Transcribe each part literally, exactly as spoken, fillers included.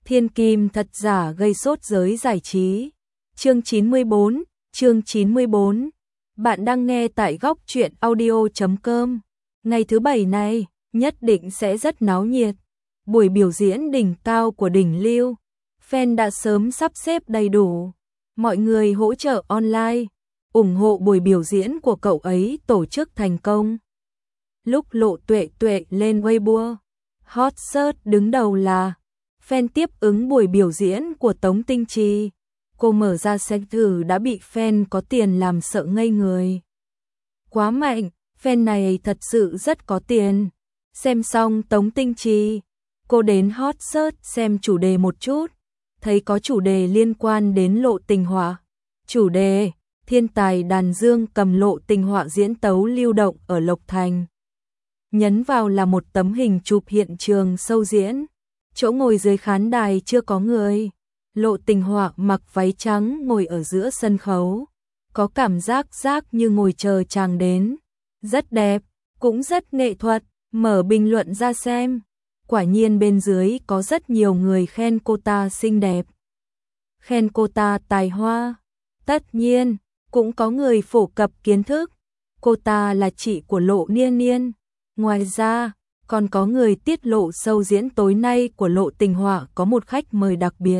Thiên kim thật giả gây sốt giới giải trí. Chương chín mươi bốn, chương chín mươi bốn. Bạn đang nghe tại góc truyện audio chấm com. Ngày thứ bảy này, nhất định sẽ rất náo nhiệt. Buổi biểu diễn đỉnh cao của đỉnh lưu. Fan đã sớm sắp xếp đầy đủ. Mọi người hỗ trợ online, ủng hộ buổi biểu diễn của cậu ấy tổ chức thành công. Lúc Lộ Tuệ Tuệ lên Weibo, hot search đứng đầu là fan tiếp ứng buổi biểu diễn của Tống Tinh Trì. Cô mở ra xem thử đã bị fan có tiền làm sợ ngây người. Quá mạnh, fan này thật sự rất có tiền. Xem xong Tống Tinh Trì, cô đến hot search xem chủ đề một chút, thấy có chủ đề liên quan đến Lộ Tình Họa. Chủ đề: thiên tài đàn dương cầm Lộ Tình Họa diễn tấu lưu động ở Lộc Thành. Nhấn vào là một tấm hình chụp hiện trường show diễn. Chỗ ngồi dưới khán đài chưa có người. Lộ Tình Họa mặc váy trắng ngồi ở giữa sân khấu. Có cảm giác giác như ngồi chờ chàng đến. Rất đẹp, cũng rất nghệ thuật. Mở bình luận ra xem. Quả nhiên bên dưới có rất nhiều người khen cô ta xinh đẹp, khen cô ta tài hoa. Tất nhiên, cũng có người phổ cập kiến thức. Cô ta là chị của Lộ Niên Niên. Ngoài ra, còn có người tiết lộ show diễn tối nay của Lộ Tình Họa có một khách mời đặc biệt.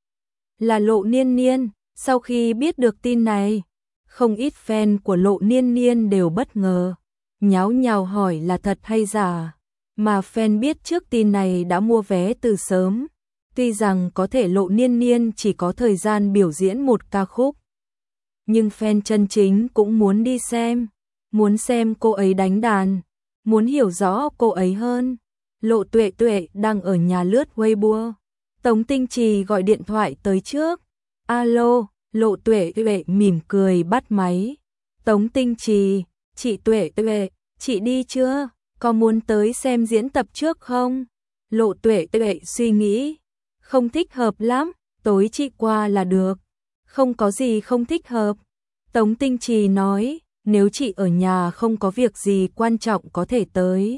Là Lộ Niên Niên. Sau khi biết được tin này, không ít fan của Lộ Niên Niên đều bất ngờ, nháo nhào hỏi là thật hay giả. Mà fan biết trước tin này đã mua vé từ sớm. Tuy rằng có thể Lộ Niên Niên chỉ có thời gian biểu diễn một ca khúc, nhưng fan chân chính cũng muốn đi xem, muốn xem cô ấy đánh đàn, muốn hiểu rõ cô ấy hơn. Lộ Tuệ Tuệ đang ở nhà lướt Weibo. Tống Tinh Trì gọi điện thoại tới trước. Alo, Lộ Tuệ Tuệ mỉm cười bắt máy. Tống Tinh Trì: chị Tuệ Tuệ, chị đi chưa? Có muốn tới xem diễn tập trước không? Lộ Tuệ Tuệ suy nghĩ, không thích hợp lắm, tối chị qua là được. Không có gì không thích hợp. Tống Tinh Trì nói, nếu chị ở nhà không có việc gì quan trọng có thể tới.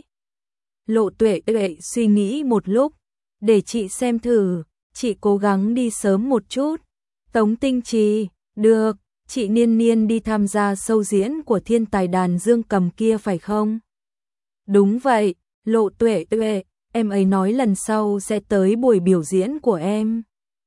Lộ Tuệ Tuệ suy nghĩ một lúc, để chị xem thử, chị cố gắng đi sớm một chút. Tống Tinh Trì: được, chị Niên Niên đi tham gia show diễn của thiên tài đàn dương cầm kia phải không? Đúng vậy, Lộ Tuệ Tuệ, em ấy nói lần sau sẽ tới buổi biểu diễn của em.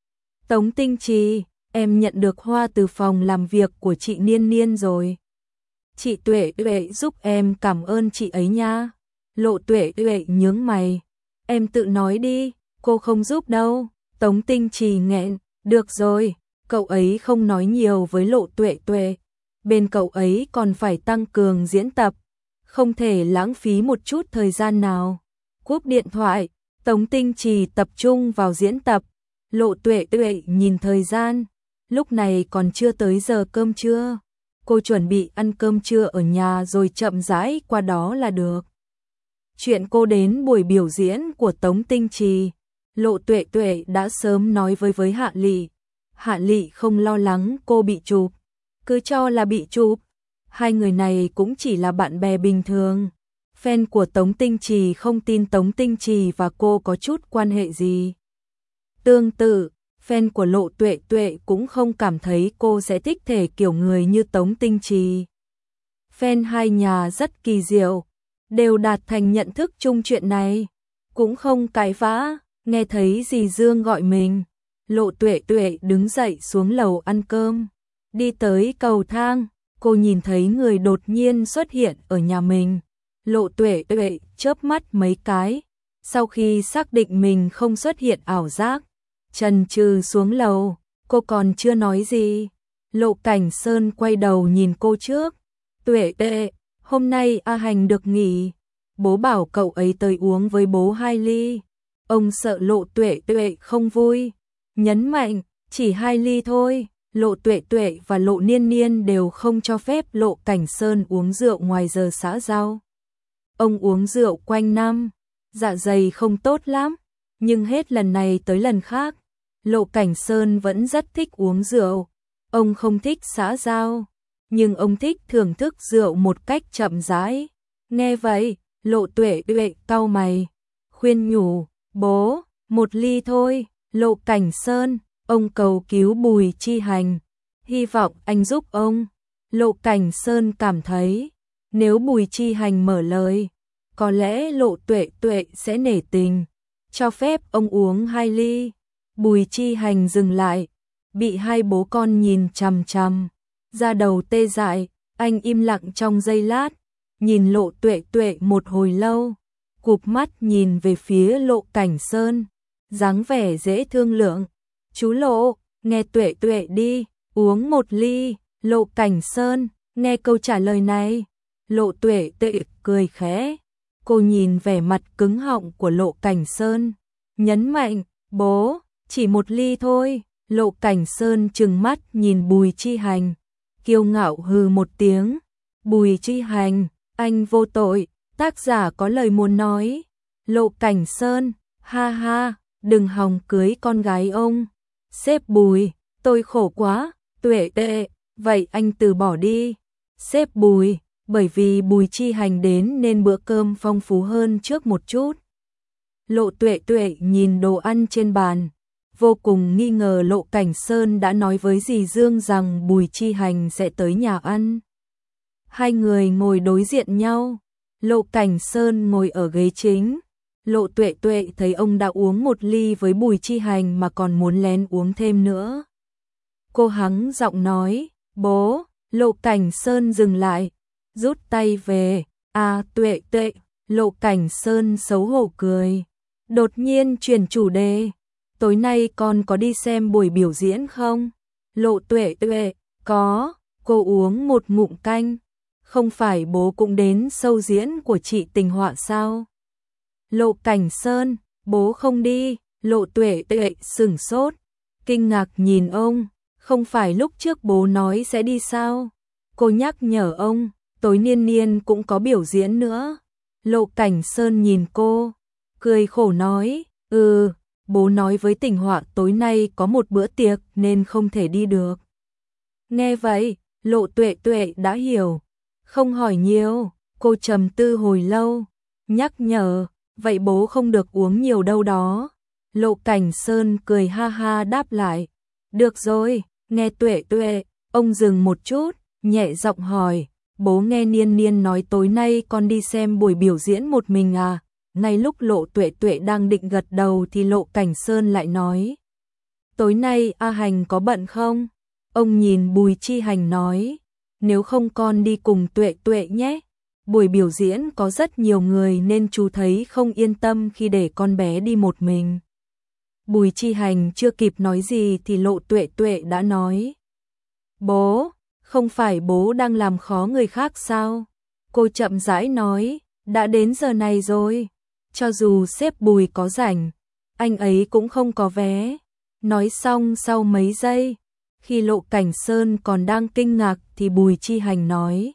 Tống Tinh Trì: em nhận được hoa từ phòng làm việc của chị Niên Niên rồi. Chị Tuệ Tuệ giúp em cảm ơn chị ấy nha. Lộ Tuệ Tuệ nhướng mày. Em tự nói đi, cô không giúp đâu. Tống Tinh Trì nghẹn, được rồi, cậu ấy không nói nhiều với Lộ Tuệ Tuệ. Bên cậu ấy còn phải tăng cường diễn tập, không thể lãng phí một chút thời gian nào. Cúp điện thoại, Tống Tinh Trì tập trung vào diễn tập. Lộ Tuệ Tuệ nhìn thời gian, lúc này còn chưa tới giờ cơm trưa. Cô chuẩn bị ăn cơm trưa ở nhà rồi chậm rãi qua đó là được. Chuyện cô đến buổi biểu diễn của Tống Tinh Trì, Lộ Tuệ Tuệ đã sớm nói với với Hạ Lị. Hạ Lị không lo lắng cô bị chụp, cứ cho là bị chụp. Hai người này cũng chỉ là bạn bè bình thường. Fan của Tống Tinh Trì không tin Tống Tinh Trì và cô có chút quan hệ gì. Tương tự, fan của Lộ Tuệ Tuệ cũng không cảm thấy cô sẽ thích thể kiểu người như Tống Tinh Trì. Fan hai nhà rất kỳ diệu, đều đạt thành nhận thức chung chuyện này, cũng không cãi vã. Nghe thấy dì Dương gọi mình, Lộ Tuệ Tuệ đứng dậy xuống lầu ăn cơm. Đi tới cầu thang, cô nhìn thấy người đột nhiên xuất hiện ở nhà mình. Lộ Tuệ Tuệ chớp mắt mấy cái, sau khi xác định mình không xuất hiện ảo giác, chần chừ xuống lầu. Cô còn chưa nói gì, Lộ Cảnh Sơn quay đầu nhìn cô trước. Tuệ Tuệ, hôm nay A Hành được nghỉ, bố bảo cậu ấy tới uống với bố hai ly. Ông sợ Lộ Tuệ Tuệ không vui, nhấn mạnh, chỉ hai ly thôi. Lộ Tuệ Tuệ và Lộ Niên Niên đều không cho phép Lộ Cảnh Sơn uống rượu ngoài giờ xã giao. Ông uống rượu quanh năm, dạ dày không tốt lắm, nhưng hết lần này tới lần khác, Lộ Cảnh Sơn vẫn rất thích uống rượu. Ông không thích xã giao, nhưng ông thích thưởng thức rượu một cách chậm rãi. Nghe vậy, Lộ Tuệ Tuệ cau mày, khuyên nhủ, bố, một ly thôi, Lộ Cảnh Sơn, ông cầu cứu Bùi Chi Hành, hy vọng anh giúp ông. Lộ Cảnh Sơn cảm thấy, nếu Bùi Chi Hành mở lời, có lẽ Lộ Tuệ Tuệ sẽ nể tình, cho phép ông uống hai ly. Bùi Chi Hành dừng lại, bị hai bố con nhìn chằm chằm, da đầu tê dại, anh im lặng trong giây lát, nhìn Lộ Tuệ Tuệ một hồi lâu, cụp mắt nhìn về phía Lộ Cảnh Sơn, dáng vẻ dễ thương lượng. Chú Lộ, nghe Tuệ Tuệ đi, uống một ly. Lộ Cảnh Sơn, nghe câu trả lời này, Lộ Tuệ Tuệ cười khẽ. Cô nhìn vẻ mặt cứng họng của Lộ Cảnh Sơn, nhấn mạnh, bố, chỉ một ly thôi. Lộ Cảnh Sơn trừng mắt nhìn Bùi Chi Hành, kiêu ngạo hừ một tiếng. Bùi Chi Hành, anh vô tội, tác giả có lời muốn nói. Lộ Cảnh Sơn, ha ha, đừng hòng cưới con gái ông. Sếp Bùi, tôi khổ quá. Tuệ Tuệ, vậy anh từ bỏ đi. Sếp Bùi, bởi vì Bùi Chi Hành đến nên bữa cơm phong phú hơn trước một chút. Lộ Tuệ Tuệ nhìn đồ ăn trên bàn, vô cùng nghi ngờ Lộ Cảnh Sơn đã nói với dì Dương rằng Bùi Chi Hành sẽ tới nhà ăn. Hai người ngồi đối diện nhau, Lộ Cảnh Sơn ngồi ở ghế chính. Lộ Tuệ Tuệ thấy ông đã uống một ly với Bùi Chi Hành mà còn muốn lén uống thêm nữa. Cô hắng giọng nói, bố. Lộ Cảnh Sơn dừng lại, rút tay về. À Tuệ Tuệ. Lộ Cảnh Sơn xấu hổ cười, đột nhiên chuyển chủ đề. Tối nay con có đi xem buổi biểu diễn không? Lộ Tuệ Tuệ, có. Cô uống một ngụm canh. Không phải bố cũng đến show diễn của chị Tình Họa sao? Lộ Cảnh Sơn, bố không đi. Lộ Tuệ Tuệ sửng sốt, kinh ngạc nhìn ông. Không phải lúc trước bố nói sẽ đi sao? Cô nhắc nhở ông, tối Niên Niên cũng có biểu diễn nữa. Lộ Cảnh Sơn nhìn cô, cười khổ nói, ừ, bố nói với Tình Họa tối nay có một bữa tiệc nên không thể đi được. Nghe vậy, Lộ Tuệ Tuệ đã hiểu, không hỏi nhiều. Cô trầm tư hồi lâu, nhắc nhở, vậy bố không được uống nhiều đâu đó. Lộ Cảnh Sơn cười ha ha đáp lại, được rồi. Nghe Tuệ Tuệ, ông dừng một chút, nhẹ giọng hỏi, bố nghe Niên Niên nói tối nay con đi xem buổi biểu diễn một mình à? Ngay lúc Lộ Tuệ Tuệ đang định gật đầu thì Lộ Cảnh Sơn lại nói, tối nay A Hành có bận không? Ông nhìn Bùi Chi Hành nói, nếu không con đi cùng Tuệ Tuệ nhé. Buổi biểu diễn có rất nhiều người nên chú thấy không yên tâm khi để con bé đi một mình. Bùi Chi Hành chưa kịp nói gì thì Lộ Tuệ Tuệ đã nói, bố, không phải bố đang làm khó người khác sao? Cô chậm rãi nói, đã đến giờ này rồi, cho dù sếp Bùi có rảnh, anh ấy cũng không có vé. Nói xong sau mấy giây, khi Lộ Cảnh Sơn còn đang kinh ngạc thì Bùi Chi Hành nói,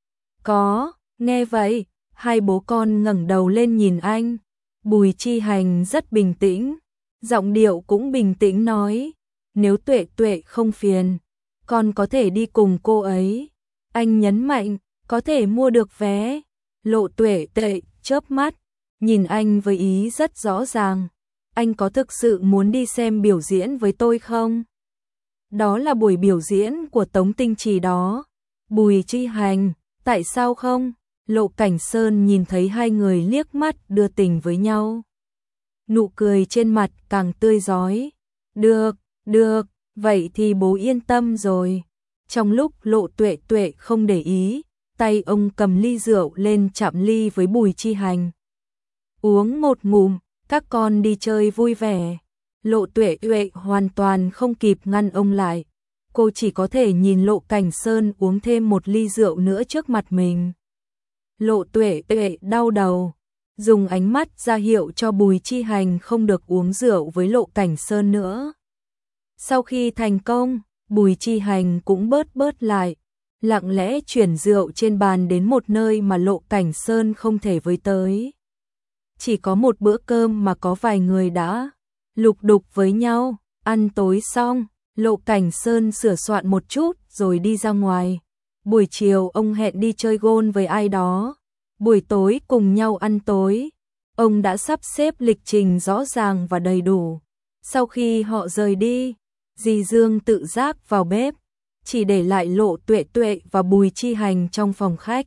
có. Nghe vậy, hai bố con ngẩng đầu lên nhìn anh. Bùi Chi Hành rất bình tĩnh, giọng điệu cũng bình tĩnh nói, nếu Tuệ Tuệ không phiền, con có thể đi cùng cô ấy. Anh nhấn mạnh, có thể mua được vé. Lộ Tuệ Tuệ chớp mắt, nhìn anh với ý rất rõ ràng, anh có thực sự muốn đi xem biểu diễn với tôi không? Đó là buổi biểu diễn của Tống Tinh Trì đó. Bùi Chi Hành, tại sao không? Lộ Cảnh Sơn nhìn thấy hai người liếc mắt đưa tình với nhau, nụ cười trên mặt càng tươi rói. Được, được, vậy thì bố yên tâm rồi. Trong lúc Lộ Tuệ Tuệ không để ý, tay ông cầm ly rượu lên chạm ly với Bùi Chi Hành. Uống một ngụm, các con đi chơi vui vẻ. Lộ Tuệ Tuệ hoàn toàn không kịp ngăn ông lại. Cô chỉ có thể nhìn Lộ Cảnh Sơn uống thêm một ly rượu nữa trước mặt mình. Lộ Tuệ Tuệ đau đầu, dùng ánh mắt ra hiệu cho Bùi Chi Hành không được uống rượu với Lộ Cảnh Sơn nữa. Sau khi thành công, Bùi Chi Hành cũng bớt bớt lại, lặng lẽ chuyển rượu trên bàn đến một nơi mà Lộ Cảnh Sơn không thể với tới. Chỉ có một bữa cơm mà có vài người đã lục đục với nhau. Ăn tối xong, Lộ Cảnh Sơn sửa soạn một chút rồi đi ra ngoài. Buổi chiều ông hẹn đi chơi golf với ai đó, buổi tối cùng nhau ăn tối. Ông đã sắp xếp lịch trình rõ ràng và đầy đủ. Sau khi họ rời đi, dì Dương tự giác vào bếp, chỉ để lại Lộ Tuệ Tuệ và Bùi Chi Hành trong phòng khách.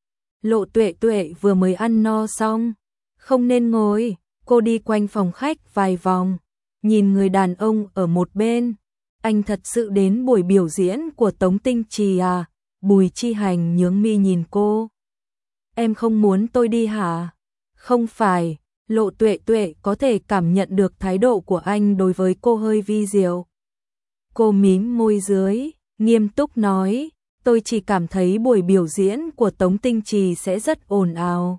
Lộ Tuệ Tuệ vừa mới ăn no xong, không nên ngồi, cô đi quanh phòng khách vài vòng, nhìn người đàn ông ở một bên. Anh thật sự đến buổi biểu diễn của Tống Tinh Trì à? Bùi Chi Hành nhướng mi nhìn cô. Em không muốn tôi đi hả? Không phải, Lộ Tuệ Tuệ có thể cảm nhận được thái độ của anh đối với cô hơi vi diệu. Cô mím môi dưới, nghiêm túc nói, tôi chỉ cảm thấy buổi biểu diễn của Tống Tinh Trì sẽ rất ồn ào.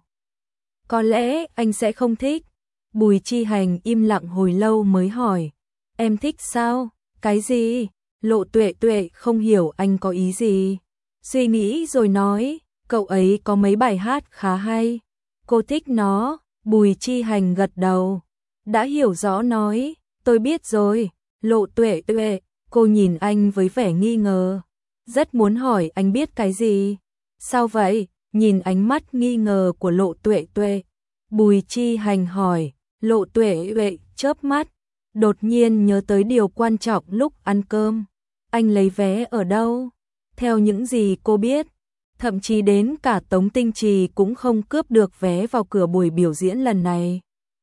Có lẽ anh sẽ không thích. Bùi Chi Hành im lặng hồi lâu mới hỏi, em thích sao? Cái gì? Lộ Tuệ Tuệ không hiểu anh có ý gì. Suy nghĩ rồi nói, cậu ấy có mấy bài hát khá hay. Cô thích nó. Bùi Chi Hành gật đầu. Đã hiểu rõ nói, tôi biết rồi. Lộ Tuệ Tuệ, cô nhìn anh với vẻ nghi ngờ. Rất muốn hỏi anh biết cái gì. Sao vậy? Nhìn ánh mắt nghi ngờ của Lộ Tuệ Tuệ. Bùi Chi Hành hỏi, Lộ Tuệ Tuệ chớp mắt. Đột nhiên nhớ tới điều quan trọng lúc ăn cơm. Anh lấy vé ở đâu? Theo những gì cô biết, thậm chí đến cả Tống Tinh Trì cũng không cướp được vé vào cửa buổi biểu diễn lần này.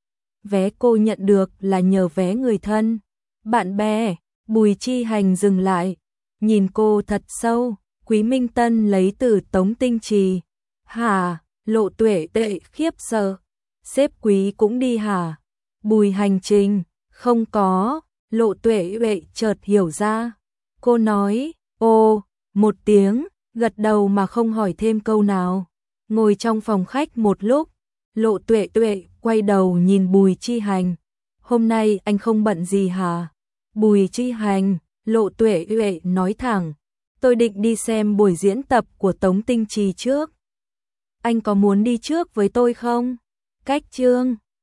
Vé cô nhận được là nhờ vé người thân, bạn bè. Bùi Chi Hành dừng lại, nhìn cô thật sâu. Quý Minh Tân lấy từ Tống Tinh Trì. Hả? Lộ Tuệ Tuệ khiếp sợ. Sếp Quý cũng đi hả? Bùi Hành Trình. Không có. Lộ Tuệ Tuệ chợt hiểu ra. Cô nói, ô, một tiếng, gật đầu mà không hỏi thêm câu nào. Ngồi trong phòng khách một lúc, Lộ Tuệ Tuệ quay đầu nhìn Bùi Chi Hành. Hôm nay anh không bận gì hả? Bùi Chi Hành, Lộ Tuệ Tuệ nói thẳng, tôi định đi xem buổi diễn tập của Tống Tinh Trì trước. Anh có muốn đi trước với tôi không? Cách chương